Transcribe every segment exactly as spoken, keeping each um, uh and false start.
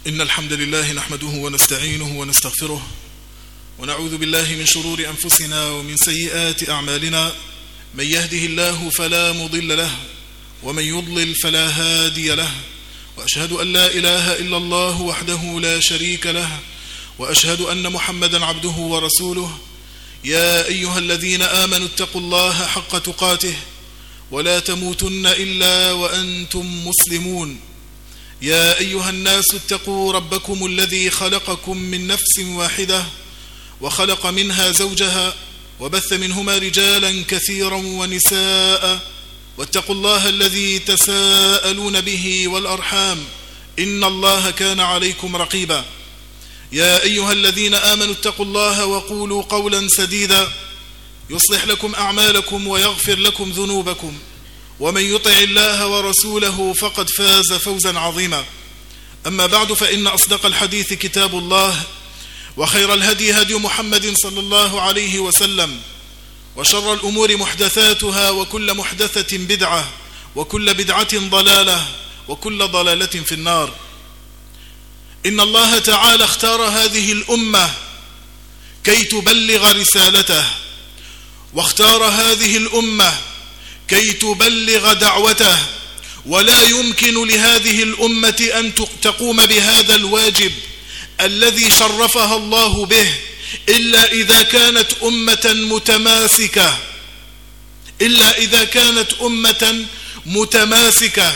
إن الحمد لله نحمده ونستعينه ونستغفره ونعوذ بالله من شرور أنفسنا ومن سيئات أعمالنا. من يهده الله فلا مضل له ومن يضلل فلا هادي له، وأشهد أن لا إله إلا الله وحده لا شريك له، وأشهد أن محمدا عبده ورسوله. يا أيها الذين آمنوا اتقوا الله حق تقاته ولا تموتن إلا وأنتم مسلمون. يا أيها الناس اتقوا ربكم الذي خلقكم من نفس واحدة وخلق منها زوجها وبث منهما رجالا كثيرا ونساء، واتقوا الله الذي تساءلون به والأرحام إن الله كان عليكم رقيبا. يا أيها الذين آمنوا اتقوا الله وقولوا قولا سديدا يصلح لكم أعمالكم ويغفر لكم ذنوبكم، ومن يطع الله ورسوله فقد فاز فوزا عظيما. أما بعد، فإن أصدق الحديث كتاب الله، وخير الهدي هدي محمد صلى الله عليه وسلم، وشر الأمور محدثاتها، وكل محدثة بدعة، وكل بدعة ضلالة، وكل ضلالة في النار. إن الله تعالى اختار هذه الأمة كي تبلغ رسالته، واختار هذه الأمة كي تبلغ دعوته، ولا يمكن لهذه الأمة أن تقوم بهذا الواجب الذي شرفها الله به إلا إذا كانت أمة متماسكة إلا إذا كانت أمة متماسكة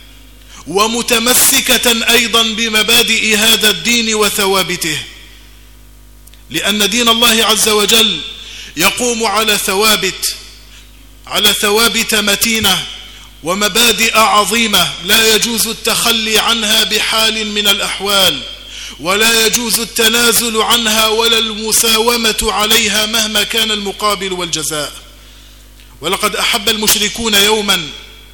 ومتمسكة أيضا بمبادئ هذا الدين وثوابته، لأن دين الله عز وجل يقوم على ثوابت على ثوابت متينة ومبادئ عظيمة لا يجوز التخلي عنها بحال من الأحوال، ولا يجوز التنازل عنها ولا المساومة عليها مهما كان المقابل والجزاء. ولقد أحب المشركون يوما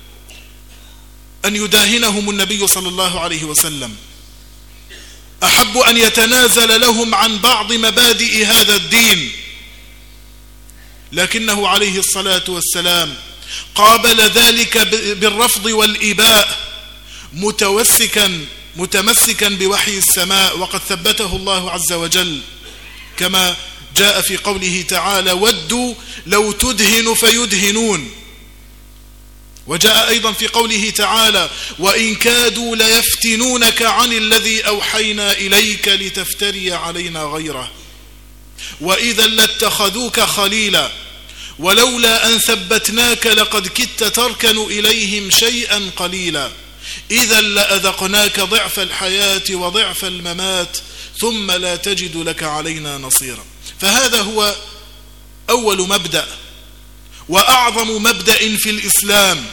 أن يداهنهم النبي صلى الله عليه وسلم، أحب أن يتنازل لهم عن بعض مبادئ هذا الدين، لكنه عليه الصلاة والسلام قابل ذلك بالرفض والإباء، متوسكا متمسكا بوحي السماء، وقد ثبته الله عز وجل كما جاء في قوله تعالى: ودوا لو تدهن فيدهنون. وجاء أيضا في قوله تعالى: وإن كادوا ليفتنونك عن الذي أوحينا إليك لتفتري علينا غيره وإذا لاتخذوك خليلا ولولا أن ثبتناك لقد كدت تركن إليهم شيئا قليلا إذا لأذقناك ضعف الحياة وضعف الممات ثم لا تجد لك علينا نصيرا. فهذا هو أول مبدأ وأعظم مبدأ في الإسلام،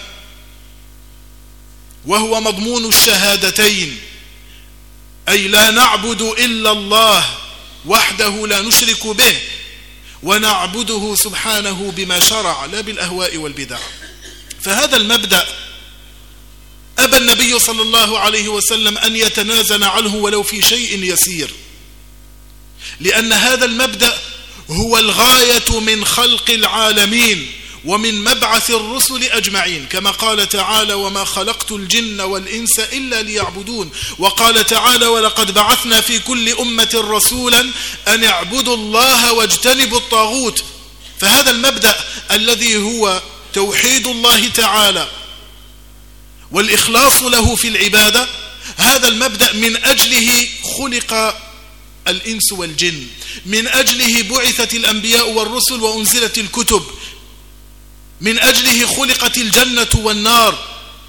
وهو مضمون الشهادتين، أي لا نعبد إلا الله وحده لا نشرك به، ونعبده سبحانه بما شرع لا بالأهواء والبدع. فهذا المبدأ أبى النبي صلى الله عليه وسلم أن يتنازل عنه ولو في شيء يسير، لأن هذا المبدأ هو الغاية من خلق العالمين ومن مبعث الرسل أجمعين، كما قال تعالى: وما خلقت الجن والإنس إلا ليعبدون. وقال تعالى: ولقد بعثنا في كل أمة رسولا أن اعبدوا الله واجتنبوا الطاغوت. فهذا المبدأ الذي هو توحيد الله تعالى والإخلاص له في العبادة، هذا المبدأ من أجله خلق الإنس والجن، من أجله بعثت الأنبياء والرسل وأنزلت الكتب، من أجله خلقت الجنة والنار.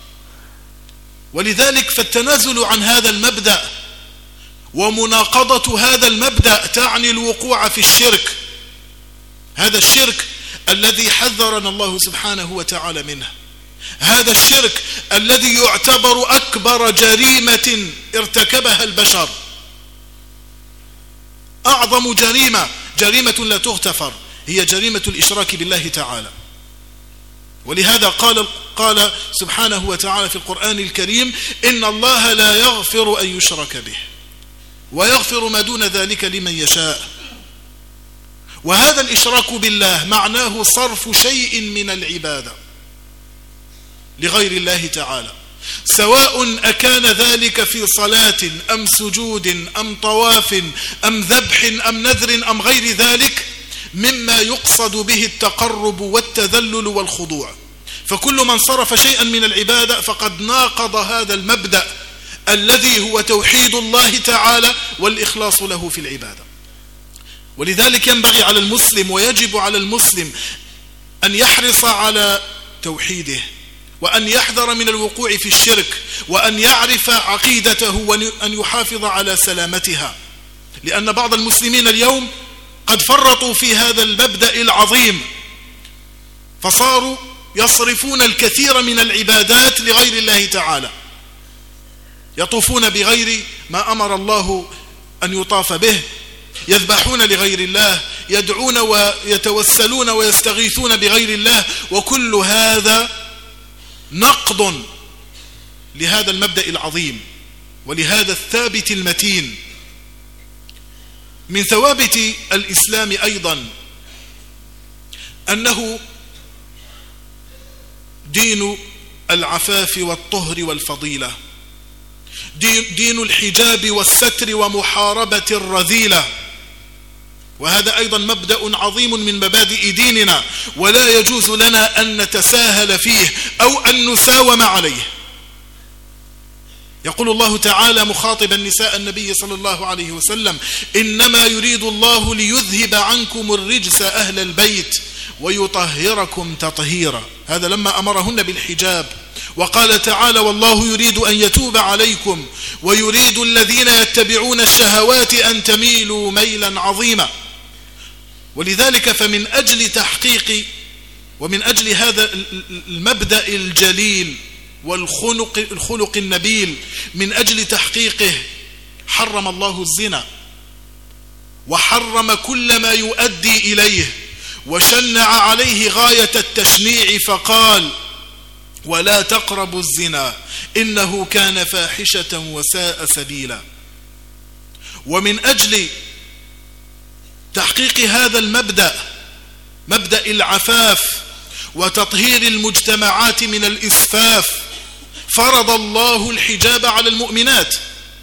ولذلك فالتنازل عن هذا المبدأ ومناقضة هذا المبدأ تعني الوقوع في الشرك، هذا الشرك الذي حذرنا الله سبحانه وتعالى منه، هذا الشرك الذي يعتبر أكبر جريمة ارتكبها البشر، أعظم جريمة، جريمة لا تغتفر، هي جريمة الإشراك بالله تعالى. ولهذا قال قال سبحانه وتعالى في القرآن الكريم: إن الله لا يغفر أن يشرك به ويغفر ما دون ذلك لمن يشاء. وهذا الإشراك بالله معناه صرف شيء من العبادة لغير الله تعالى، سواء أكان ذلك في صلاة أم سجود أم طواف أم ذبح أم نذر أم غير ذلك مما يقصد به التقرب والتذلل والخضوع. فكل من صرف شيئا من العبادة فقد ناقض هذا المبدأ الذي هو توحيد الله تعالى والإخلاص له في العبادة. ولذلك ينبغي على المسلم ويجب على المسلم أن يحرص على توحيده، وأن يحذر من الوقوع في الشرك، وأن يعرف عقيدته، وأن يحافظ على سلامتها. لأن بعض المسلمين اليوم قد فرطوا في هذا المبدأ العظيم، فصاروا يصرفون الكثير من العبادات لغير الله تعالى، يطوفون بغير ما أمر الله أن يطاف به، يذبحون لغير الله، يدعون ويتوسلون ويستغيثون بغير الله، وكل هذا نقض لهذا المبدأ العظيم ولهذا الثابت المتين. من ثوابت الإسلام أيضا أنه دين العفاف والطهر والفضيلة، دين, دين الحجاب والستر ومحاربة الرذيلة، وهذا أيضا مبدأ عظيم من مبادئ ديننا، ولا يجوز لنا أن نتساهل فيه أو أن نساوم عليه. يقول الله تعالى مخاطبا نساء النبي صلى الله عليه وسلم: إنما يريد الله ليذهب عنكم الرجس أهل البيت ويطهركم تطهيرا. هذا لما أمرهن بالحجاب. وقال تعالى: والله يريد أن يتوب عليكم ويريد الذين يتبعون الشهوات أن تميلوا ميلا عظيما. ولذلك فمن أجل تحقيق ومن أجل هذا المبدأ الجليل والخلق الخلق النبيل، من أجل تحقيقه حرم الله الزنا، وحرم كل ما يؤدي إليه، وشنع عليه غاية التشنيع فقال: ولا تقربوا الزنا إنه كان فاحشة وساء سبيلا. ومن أجل تحقيق هذا المبدأ، مبدأ العفاف وتطهير المجتمعات من الإسفاف، فرض الله الحجاب على المؤمنات،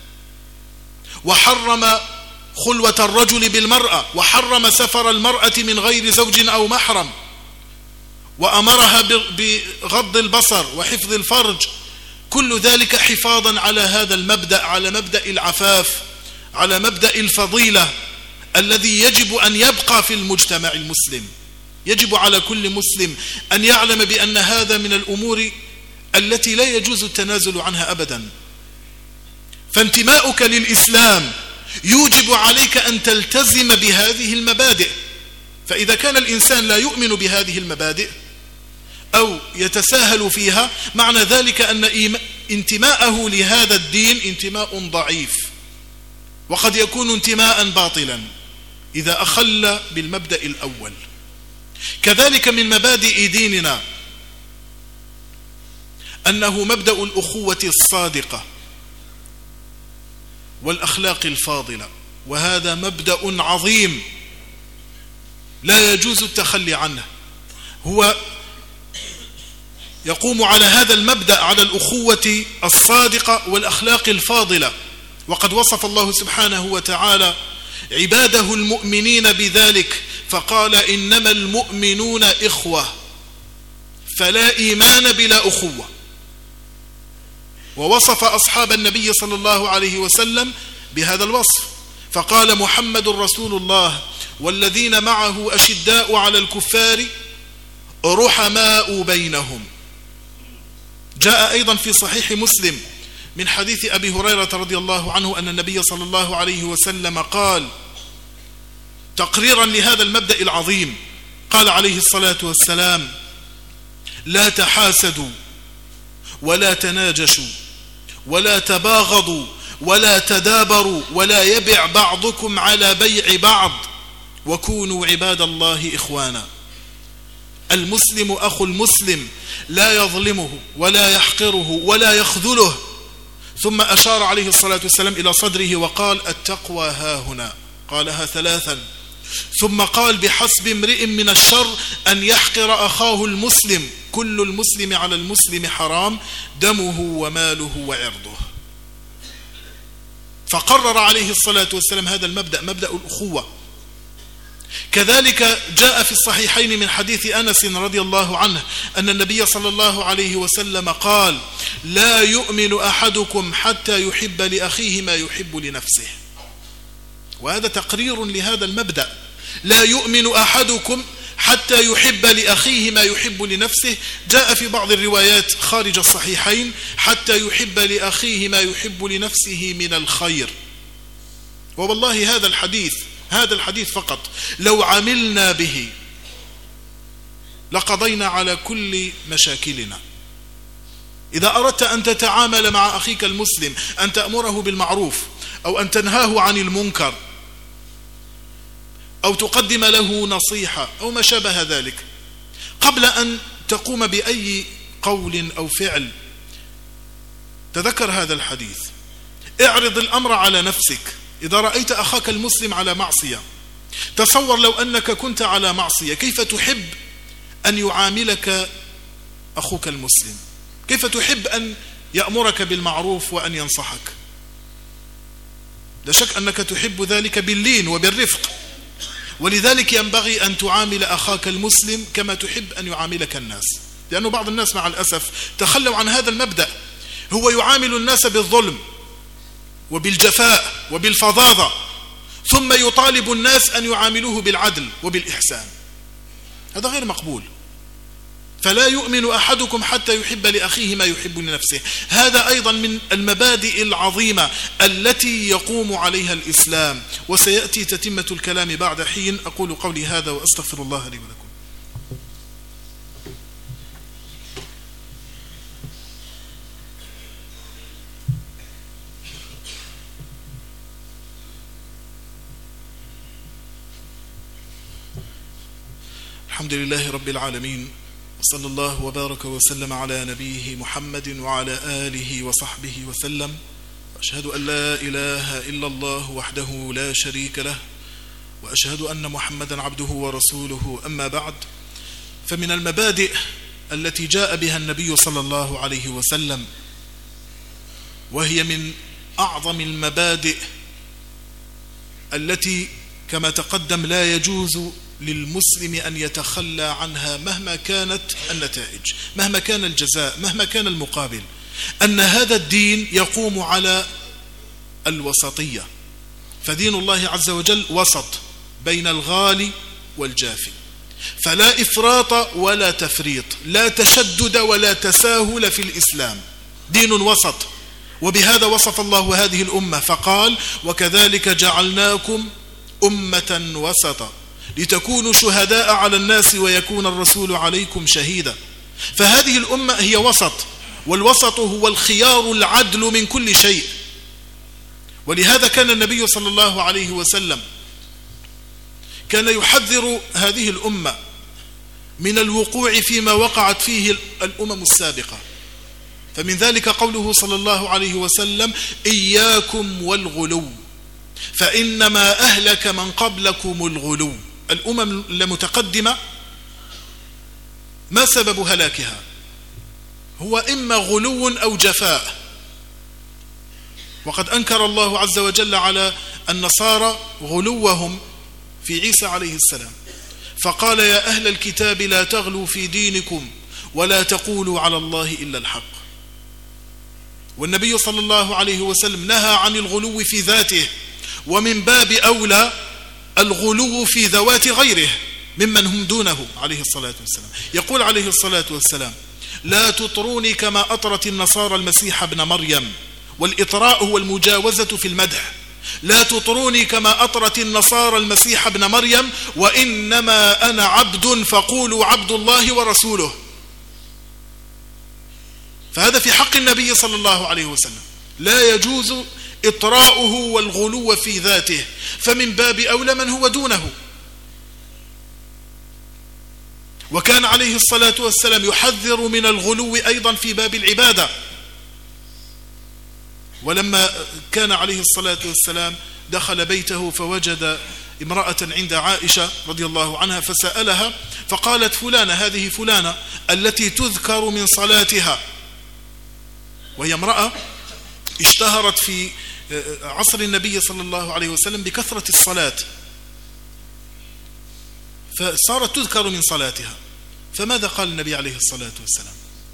وحرم خلوة الرجل بالمرأة، وحرم سفر المرأة من غير زوج أو محرم، وأمرها بغض البصر وحفظ الفرج، كل ذلك حفاظا على هذا المبدأ، على مبدأ العفاف، على مبدأ الفضيلة الذي يجب أن يبقى في المجتمع المسلم. يجب على كل مسلم أن يعلم بأن هذا من الأمور التي لا يجوز التنازل عنها أبدا. فانتماؤك للإسلام يوجب عليك أن تلتزم بهذه المبادئ. فإذا كان الإنسان لا يؤمن بهذه المبادئ أو يتساهل فيها، معنى ذلك أن انتماءه لهذا الدين انتماء ضعيف، وقد يكون انتماء باطلا إذا أخل بالمبدأ الأول. كذلك من مبادئ ديننا أنه مبدأ الأخوة الصادقة والأخلاق الفاضلة، وهذا مبدأ عظيم لا يجوز التخلي عنه. هو يقوم على هذا المبدأ، على الأخوة الصادقة والأخلاق الفاضلة. وقد وصف الله سبحانه وتعالى عباده المؤمنين بذلك فقال: إنما المؤمنون إخوة، فلا إيمان بلا أخوة. ووصف أصحاب النبي صلى الله عليه وسلم بهذا الوصف فقال: محمد رسول الله والذين معه أشداء على الكفار رحماء بينهم. جاء أيضا في صحيح مسلم من حديث أبي هريرة رضي الله عنه أن النبي صلى الله عليه وسلم قال تقريرا لهذا المبدأ العظيم، قال عليه الصلاة والسلام: لا تحاسدوا ولا تناجشوا ولا تباغضوا ولا تدابروا ولا يبع بعضكم على بيع بعض وكونوا عباد الله إخوانا. المسلم أخو المسلم لا يظلمه ولا يحقره ولا يخذله. ثم أشار عليه الصلاة والسلام إلى صدره وقال: التقوى ها هنا، قالها ثلاثا. ثم قال: بحسب امرئ من الشر أن يحقر أخاه المسلم، كل المسلم على المسلم حرام دمه وماله وعرضه. فقرر عليه الصلاة والسلام هذا المبدأ، مبدأ الأخوة. كذلك جاء في الصحيحين من حديث أنس رضي الله عنه أن النبي صلى الله عليه وسلم قال: لا يؤمن أحدكم حتى يحب لأخيه ما يحب لنفسه. وهذا تقرير لهذا المبدأ، لا يؤمن أحدكم حتى يحب لأخيه ما يحب لنفسه. جاء في بعض الروايات خارج الصحيحين: حتى يحب لأخيه ما يحب لنفسه من الخير. والله هذا الحديث هذا الحديث فقط لو عملنا به لقضينا على كل مشاكلنا. إذا أردت أن تتعامل مع أخيك المسلم، أن تأمره بالمعروف أو أن تنهاه عن المنكر أو تقدم له نصيحة أو ما شابه ذلك، قبل أن تقوم بأي قول أو فعل تذكر هذا الحديث. اعرض الأمر على نفسك. إذا رأيت أخاك المسلم على معصية، تصور لو أنك كنت على معصية، كيف تحب أن يعاملك أخوك المسلم؟ كيف تحب أن يأمرك بالمعروف وأن ينصحك؟ لا شك أنك تحب ذلك باللين وبالرفق. ولذلك ينبغي أن تعامل أخاك المسلم كما تحب أن يعاملك الناس، لأن بعض الناس مع الأسف تخلوا عن هذا المبدأ. هو يعامل الناس بالظلم وبالجفاء وبالفظاظة، ثم يطالب الناس أن يعاملوه بالعدل وبالإحسان. هذا غير مقبول. فلا يؤمن أحدكم حتى يحب لأخيه ما يحب لنفسه. هذا أيضا من المبادئ العظيمة التي يقوم عليها الإسلام، وسيأتي تتمة الكلام بعد حين. أقول قولي هذا وأستغفر الله لي ولكم. الحمد لله رب العالمين، وصلى الله وبارك وسلم على نبيه محمد وعلى آله وصحبه وسلم. وأشهد أن لا إله إلا الله وحده لا شريك له، وأشهد أن محمدا عبده ورسوله. أما بعد، فمن المبادئ التي جاء بها النبي صلى الله عليه وسلم، وهي من أعظم المبادئ التي كما تقدم لا يجوز للمسلم أن يتخلى عنها مهما كانت النتائج، مهما كان الجزاء، مهما كان المقابل، أن هذا الدين يقوم على الوسطية. فدين الله عز وجل وسط بين الغالي والجافي، فلا إفراط ولا تفريط، لا تشدد ولا تساهل في الإسلام، دين وسط. وبهذا وصف الله هذه الأمة فقال: وكذلك جعلناكم أمة وسطا لتكونوا شهداء على الناس ويكون الرسول عليكم شهيدا. فهذه الأمة هي وسط، والوسط هو الخيار العدل من كل شيء. ولهذا كان النبي صلى الله عليه وسلم كان يحذر هذه الأمة من الوقوع فيما وقعت فيه الأمم السابقة. فمن ذلك قوله صلى الله عليه وسلم: إياكم والغلو فإنما أهلك من قبلكم الغلو. الأمم المتقدمة ما سبب هلاكها؟ هو إما غلو أو جفاء. وقد أنكر الله عز وجل على النصارى غلوهم في عيسى عليه السلام، فقال: يا أهل الكتاب لا تغلوا في دينكم ولا تقولوا على الله إلا الحق. والنبي صلى الله عليه وسلم نهى عن الغلو في ذاته، ومن باب أولى الغلو في ذوات غيره ممن هم دونه عليه الصلاة والسلام. يقول عليه الصلاة والسلام: لا تطروني كما أطرت النصارى المسيح ابن مريم. والإطراء هو المجاوزة في المدح. لا تطروني كما أطرت النصارى المسيح ابن مريم، وإنما أنا عبد فقولوا عبد الله ورسوله. فهذا في حق النبي صلى الله عليه وسلم، لا يجوز إطراؤه والغلو في ذاته، فمن باب أولى من هو دونه. وكان عليه الصلاة والسلام يحذر من الغلو أيضا في باب العبادة. ولما كان عليه الصلاة والسلام دخل بيته فوجد امرأة عند عائشة رضي الله عنها فسألها فقالت فلانة، هذه فلانة التي تذكر من صلاتها، وهي امرأة اشتهرت في عصر النبي صلى الله عليه وسلم بكثرة الصلاة، فصارت تذكر من صلاتها. فماذا قال النبي عليه الصلاة والسلام؟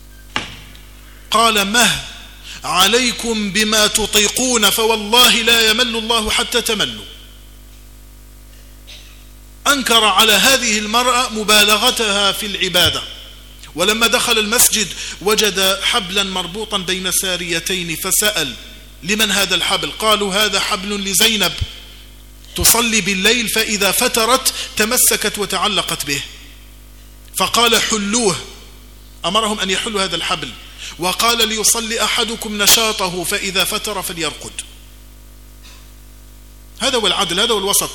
قال: مه عليكم بما تطيقون فوالله لا يمل الله حتى تملوا. أنكر على هذه المرأة مبالغتها في العبادة. ولما دخل المسجد وجد حبلا مربوطا بين ساريتين فسأل: لمن هذا الحبل؟ قالوا: هذا حبل لزينب تصلي بالليل فإذا فترت تمسكت وتعلقت به. فقال: حلوه، أمرهم أن يحلوا هذا الحبل، وقال: ليصلي أحدكم نشاطه فإذا فتر فليرقد. هذا هو العدل، هذا هو الوسط.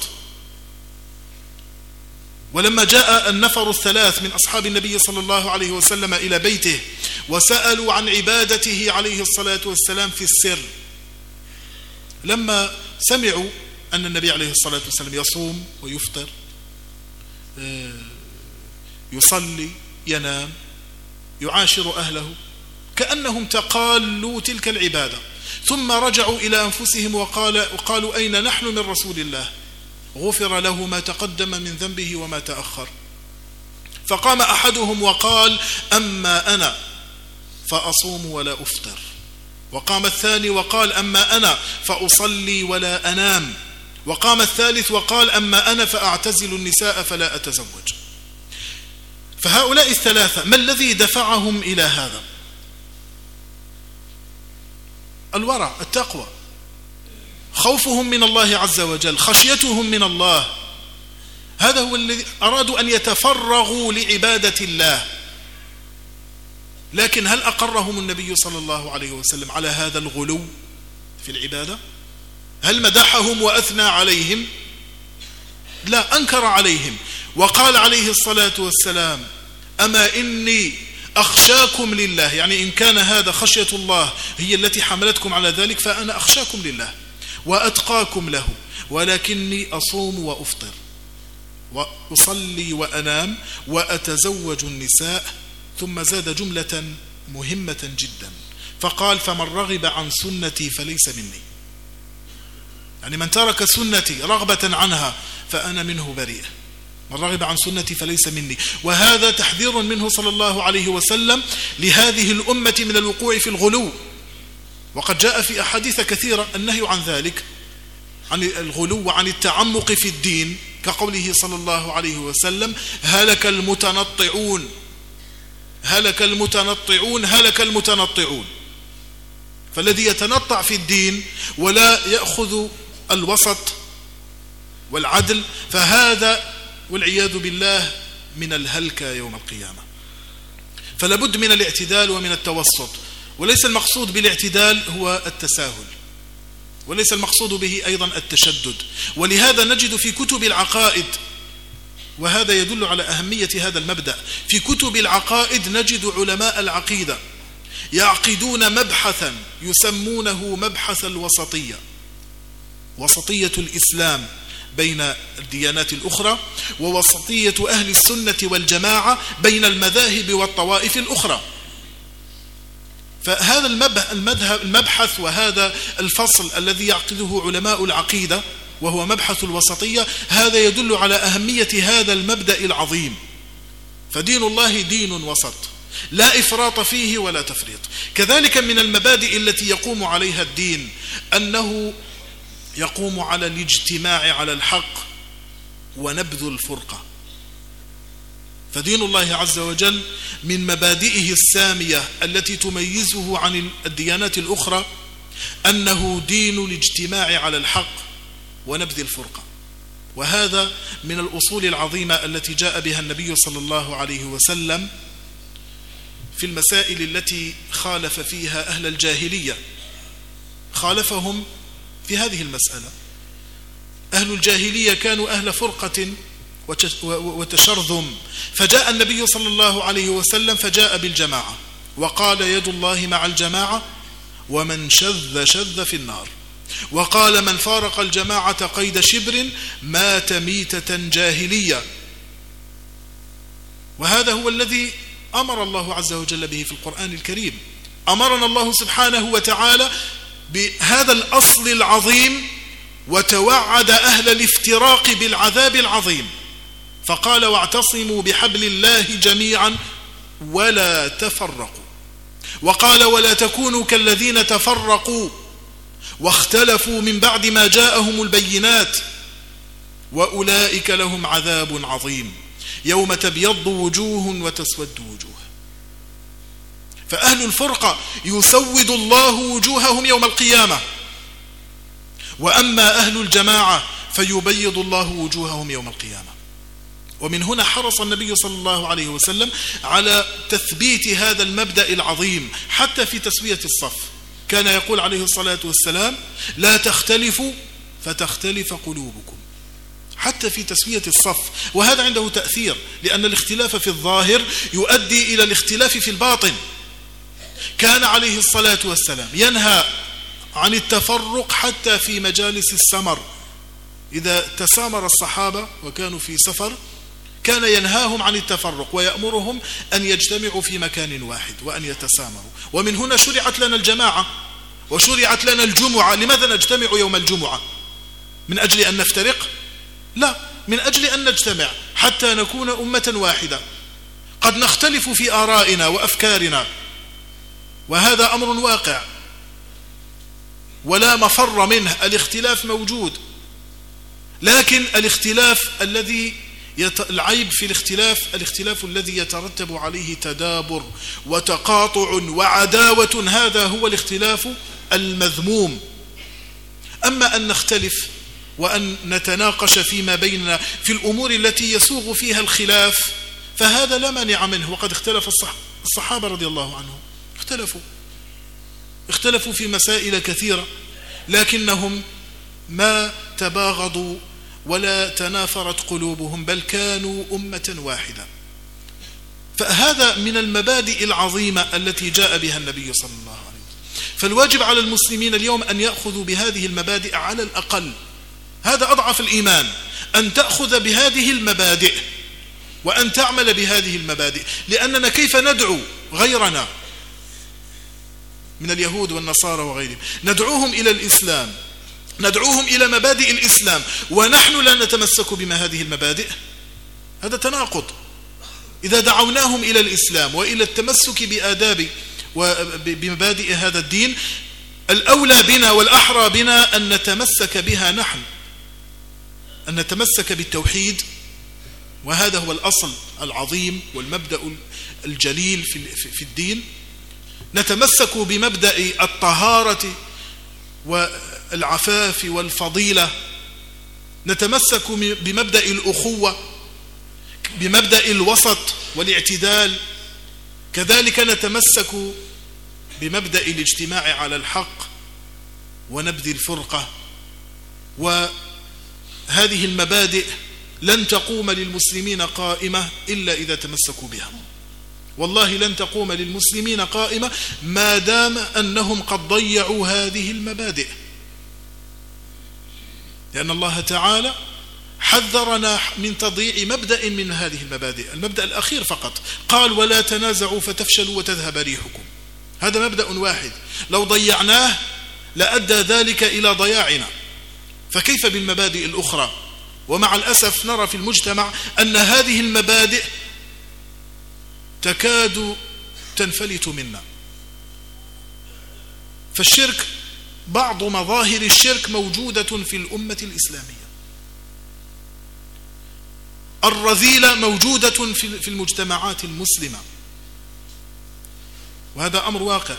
ولما جاء النفر الثلاث من أصحاب النبي صلى الله عليه وسلم إلى بيته وسألوا عن عبادته عليه الصلاة والسلام في السر، لما سمعوا أن النبي عليه الصلاة والسلام يصوم ويفطر، يصلي، ينام، يعاشر أهله، كأنهم تقالوا تلك العبادة، ثم رجعوا إلى أنفسهم وقال وقالوا: أين نحن من رسول الله؟ غفر له ما تقدم من ذنبه وما تأخر. فقام أحدهم وقال: أما أنا فأصوم ولا أفطر. وقام الثاني وقال: أما أنا فأصلي ولا أنام. وقام الثالث وقال: أما أنا فأعتزل النساء فلا أتزوج. فهؤلاء الثلاثة ما الذي دفعهم إلى هذا؟ الورع، التقوى، خوفهم من الله عز وجل، خشيتهم من الله. هذا هو الذي أرادوا أن يتفرغوا لعبادة الله. لكن هل أقرهم النبي صلى الله عليه وسلم على هذا الغلو في العبادة؟ هل مدحهم وأثنى عليهم؟ لا، أنكر عليهم وقال عليه الصلاة والسلام: أما إني أخشاكم لله، يعني إن كان هذا خشية الله هي التي حملتكم على ذلك فأنا أخشاكم لله وأتقاكم له، ولكني أصوم وأفطر وأصلي وأنام وأتزوج النساء. ثم زاد جملة مهمة جدا فقال: فمن رغب عن سنتي فليس مني. يعني من ترك سنتي رغبة عنها فأنا منه بريء. من رغب عن سنتي فليس مني. وهذا تحذير منه صلى الله عليه وسلم لهذه الأمة من الوقوع في الغلو، وقد جاء في أحاديث كثيرة النهي عن ذلك، عن الغلو وعن التعمق في الدين، كقوله صلى الله عليه وسلم: هلك المتنطعون هلك المتنطعون هلك المتنطعون. فالذي يتنطع في الدين ولا يأخذ الوسط والعدل فهذا والعياذ بالله من الهلكة يوم القيامة. فلابد من الاعتدال ومن التوسط، وليس المقصود بالاعتدال هو التساهل، وليس المقصود به أيضا التشدد. ولهذا نجد في كتب العقائد، وهذا يدل على أهمية هذا المبدأ، في كتب العقائد نجد علماء العقيدة يعقدون مبحثا يسمونه مبحث الوسطية، وسطية الإسلام بين الديانات الأخرى، ووسطية أهل السنة والجماعة بين المذاهب والطوائف الأخرى. فهذا المذهب المبحث وهذا الفصل الذي يعقده علماء العقيدة وهو مبحث الوسطية، هذا يدل على أهمية هذا المبدأ العظيم. فدين الله دين وسط، لا إفراط فيه ولا تفريط. كذلك من المبادئ التي يقوم عليها الدين أنه يقوم على الاجتماع على الحق ونبذ الفرقة. فدين الله عز وجل من مبادئه السامية التي تميزه عن الديانات الأخرى أنه دين الاجتماع على الحق ونبذ الفرقة. وهذا من الأصول العظيمة التي جاء بها النبي صلى الله عليه وسلم في المسائل التي خالف فيها أهل الجاهلية. خالفهم في هذه المسألة. أهل الجاهلية كانوا أهل فرقة وتشرذم، فجاء النبي صلى الله عليه وسلم فجاء بالجماعة وقال: يد الله مع الجماعة ومن شذ شذ في النار. وقال من فارق الجماعة قيد شبر مات ميتة جاهلية. وهذا هو الذي أمر الله عز وجل به في القرآن الكريم. أمرنا الله سبحانه وتعالى بهذا الأصل العظيم، وتوعد أهل الافتراق بالعذاب العظيم، فقال واعتصموا بحبل الله جميعا ولا تفرقوا. وقال ولا تكونوا كالذين تفرقوا واختلفوا من بعد ما جاءهم البينات وأولئك لهم عذاب عظيم يوم تبيض وجوه وتسود وجوه. فأهل الفرقة يسود الله وجوههم يوم القيامة، وأما أهل الجماعة فيبيض الله وجوههم يوم القيامة. ومن هنا حرص النبي صلى الله عليه وسلم على تثبيت هذا المبدأ العظيم حتى في تسوية الصف. كان يقول عليه الصلاة والسلام لا تختلفوا فتختلف قلوبكم، حتى في تسوية الصف. وهذا عنده تأثير، لأن الاختلاف في الظاهر يؤدي إلى الاختلاف في الباطن. كان عليه الصلاة والسلام ينهى عن التفرق حتى في مجالس السمر. إذا تسامر الصحابة وكانوا في سفر كان ينهاهم عن التفرق ويأمرهم أن يجتمعوا في مكان واحد وأن يتسامروا. ومن هنا شرعت لنا الجماعة وشرعت لنا الجمعة. لماذا نجتمع يوم الجمعة؟ من أجل أن نفترق؟ لا، من أجل أن نجتمع حتى نكون أمة واحدة. قد نختلف في آرائنا وأفكارنا، وهذا أمر واقع ولا مفر منه، الاختلاف موجود، لكن الاختلاف الذي يت... العيب في الاختلاف الاختلاف الذي يترتب عليه تدابر وتقاطع وعداوة، هذا هو الاختلاف المذموم. أما أن نختلف وأن نتناقش فيما بيننا في الأمور التي يسوغ فيها الخلاف فهذا لا مانع منه. وقد اختلف الصح... الصحابة رضي الله عنهم، اختلفوا اختلفوا في مسائل كثيرة، لكنهم ما تباغضوا ولا تنافرت قلوبهم، بل كانوا أمة واحدة. فهذا من المبادئ العظيمة التي جاء بها النبي صلى الله عليه وسلم. فالواجب على المسلمين اليوم أن يأخذوا بهذه المبادئ على الأقل. هذا أضعف الإيمان، أن تأخذ بهذه المبادئ وأن تعمل بهذه المبادئ. لأننا كيف ندعو غيرنا من اليهود والنصارى وغيرهم؟ ندعوهم إلى الإسلام، ندعوهم إلى مبادئ الإسلام، ونحن لا نتمسك بما هذه المبادئ. هذا تناقض. إذا دعوناهم إلى الإسلام وإلى التمسك بآداب وبمبادئ هذا الدين، الأولى بنا والأحرى بنا أن نتمسك بها نحن، أن نتمسك بالتوحيد، وهذا هو الأصل العظيم والمبدأ الجليل في الدين. نتمسك بمبدأ الطهارة والعفاف والفضيلة، نتمسك بمبدأ الأخوة، بمبدأ الوسط والاعتدال، كذلك نتمسك بمبدأ الاجتماع على الحق ونبذ الفرقة. وهذه المبادئ لن تقوم للمسلمين قائمة إلا إذا تمسكوا بها. والله لن تقوم للمسلمين قائمة ما دام أنهم قد ضيعوا هذه المبادئ، لأن الله تعالى حذرنا من تضييع مبدأ من هذه المبادئ، المبدأ الأخير فقط، قال ولا تنازعوا فتفشلوا وتذهب ريحكم. هذا مبدأ واحد، لو ضيعناه لأدى ذلك إلى ضياعنا، فكيف بالمبادئ الأخرى؟ ومع الأسف نرى في المجتمع أن هذه المبادئ تكاد تنفلت منا. فالشرك، بعض مظاهر الشرك موجودة في الأمة الإسلامية، الرذيلة موجودة في المجتمعات المسلمة، وهذا أمر واقع.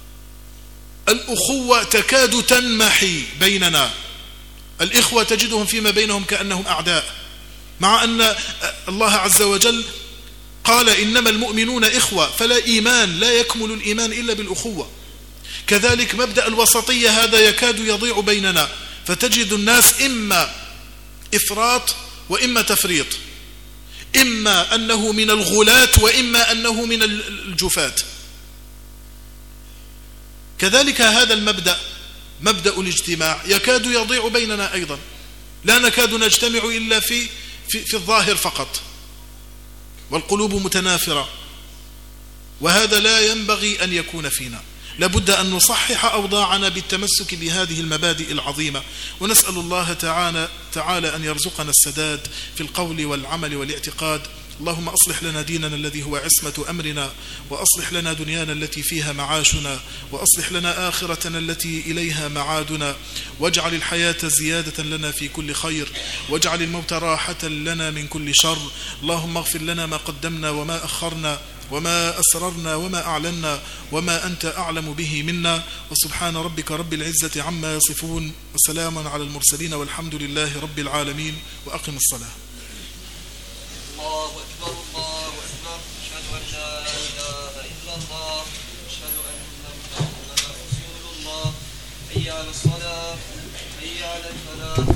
الأخوة تكاد تنمحي بيننا، الإخوة تجدهم فيما بينهم كأنهم أعداء، مع أن الله عز وجل قال إنما المؤمنون إخوة، فلا إيمان، لا يكمل الإيمان إلا بالأخوة. كذلك مبدأ الوسطية هذا يكاد يضيع بيننا، فتجد الناس إما إفراط وإما تفريط، إما أنه من الغلاة وإما أنه من الجفاة. كذلك هذا المبدأ مبدأ الاجتماع يكاد يضيع بيننا أيضا، لا نكاد نجتمع إلا في, في, في الظاهر فقط، والقلوب متنافرة، وهذا لا ينبغي أن يكون فينا. لابد أن نصحح أوضاعنا بالتمسك بهذه المبادئ العظيمة، ونسأل الله تعالى, تعالى أن يرزقنا السداد في القول والعمل والاعتقاد. اللهم أصلح لنا ديننا الذي هو عصمة أمرنا، وأصلح لنا دنيانا التي فيها معاشنا، وأصلح لنا آخرتنا التي إليها معادنا، واجعل الحياة زيادة لنا في كل خير، واجعل الموت راحة لنا من كل شر. اللهم اغفر لنا ما قدمنا وما أخرنا، وما أسررنا وما أعلنا، وما أنت أعلم به منا. وسبحان ربك رب العزة عما يصفون، وسلام على المرسلين، والحمد لله رب العالمين. وأقم الصلاة. الله أكبر الله أكبر، أشهد أن لا إله إلا الله، أشهد أن محمدا رسول الله. حي على الصلاة، حي على الفلاح.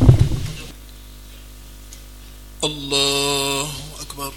الله أكبر.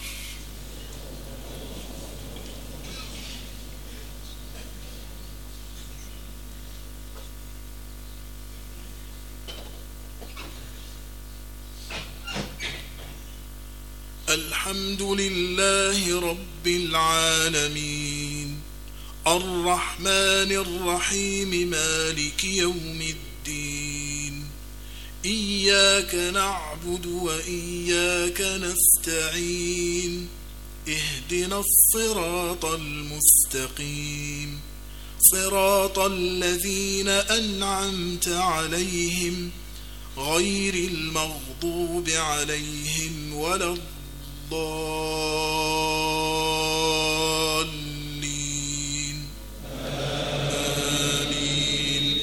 الحمد لله رب العالمين، الرحمن الرحيم، مالك يوم الدين. إياك نعبد وإياك نستعين، اهدنا الصراط المستقيم، صراط الذين أنعمت عليهم غير المغضوب عليهم ولا الضالين. آمين.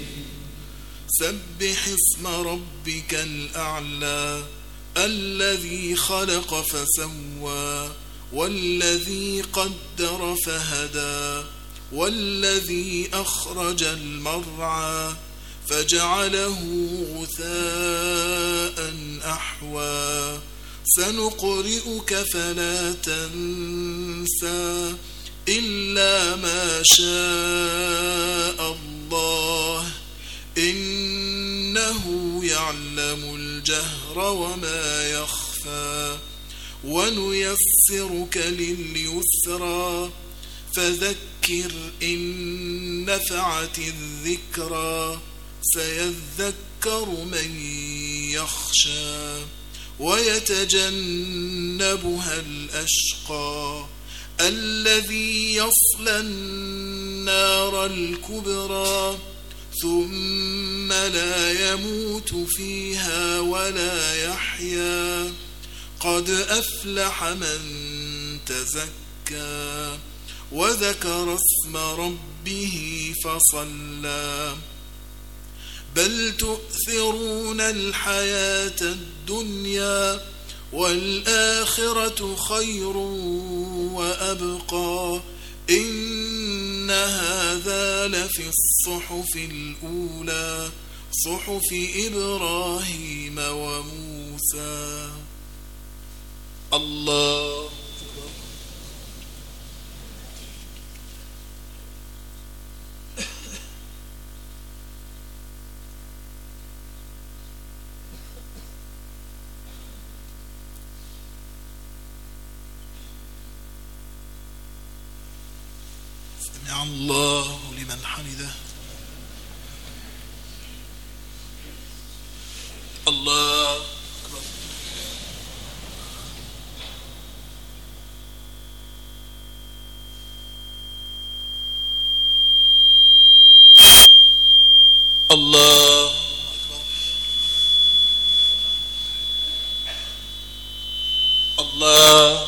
سبح اسم ربك الأعلى، الذي خلق فسوى، والذي قدر فهدى، والذي أخرج المرعى فجعله غثاء أحوى. سنقرئك فلا تنسى إلا ما شاء الله، إنه يعلم الجهر وما يخفى. ونيسرك لليسرى، فذكر إن نفعت الذكرى، سيذكر من يخشى، ويتجنبها الأشقى، الذي يصلى النار الكبرى، ثم لا يموت فيها ولا يحيا. قد أفلح من تزكى، وذكر اسم ربه فصلى. بل تؤثرون الحياة الدنيا، والآخرة خير وأبقى. إن هذا لفي الصحف الأولى، صحف إبراهيم وموسى. الله سمع الله لمن حمده. الله أكبر. الله أكبر. الله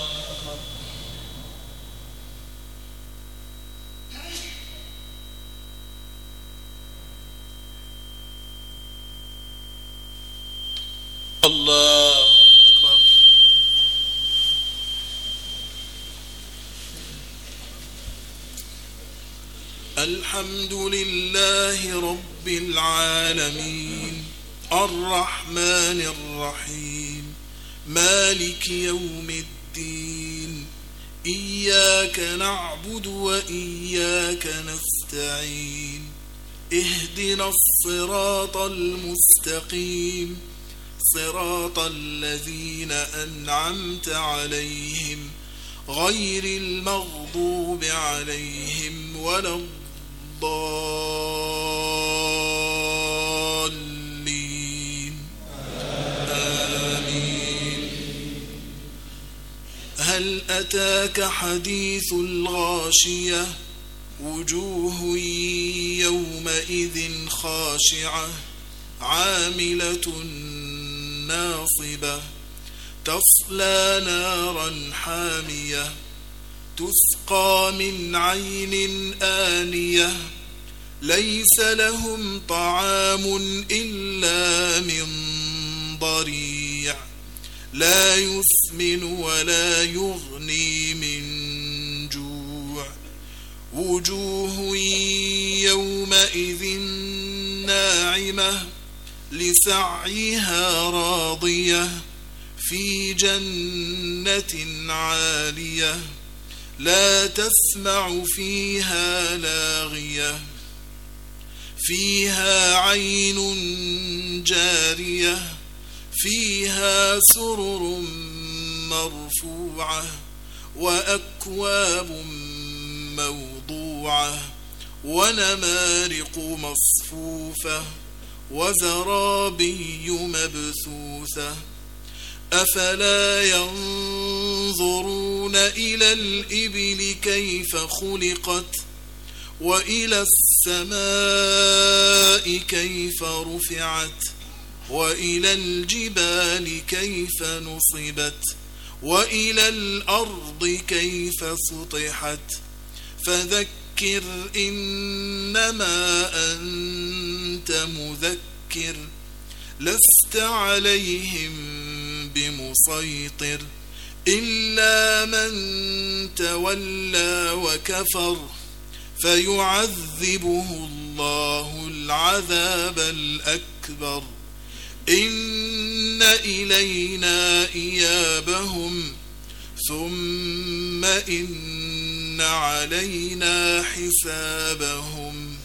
الله أكبر. الحمد لله رب العالمين، الرحمن الرحيم، مالك يوم الدين. إياك نعبد وإياك نستعين، اهدنا الصراط المستقيم صراط الذين أنعمت عليهم غير المغضوب عليهم ولا الضالين آمين. هل أتاك حديث الغاشية وجوه يومئذ خاشعة عاملة ناصبة تصلى نارا حامية تسقى من عين آنية ليس لهم طعام إلا من ضريع لا يسمن ولا يغني من جوع وجوه يومئذ ناعمة لسعيها راضية في جنة عالية لا تسمع فيها لاغية فيها عين جارية فيها سرر مرفوعة وأكواب موضوعة ونمارق مصفوفة وزرابي مبثوثة أفلا ينظرون إلى الإبل كيف خلقت وإلى السماء كيف رفعت وإلى الجبال كيف نصبت وإلى الأرض كيف سطحت فذكر إنما أنت مذكر لست عليهم بمسيطر إلا من تولى وكفر فيعذبه الله العذاب الأكبر إن إلينا إيابهم ثم إن علينا حسابهم.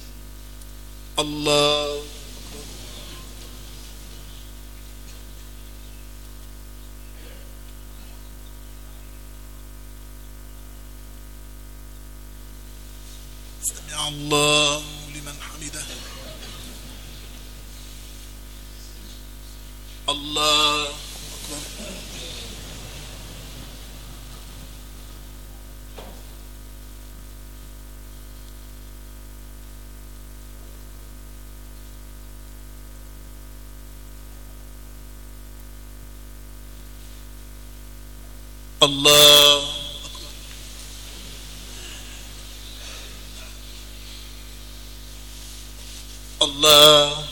الله سمع الله لمن حمده. الله أكبر. الله الله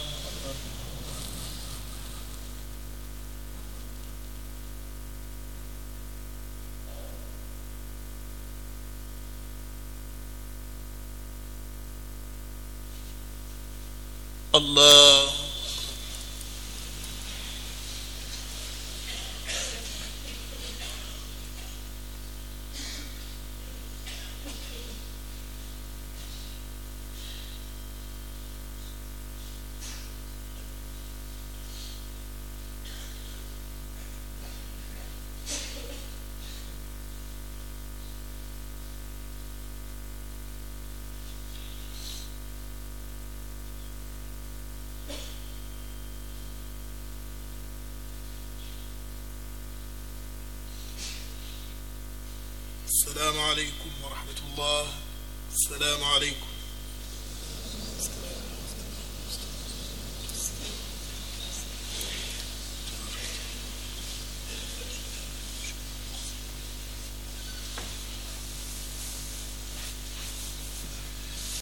الله السلام عليكم ورحمة الله. السلام عليكم.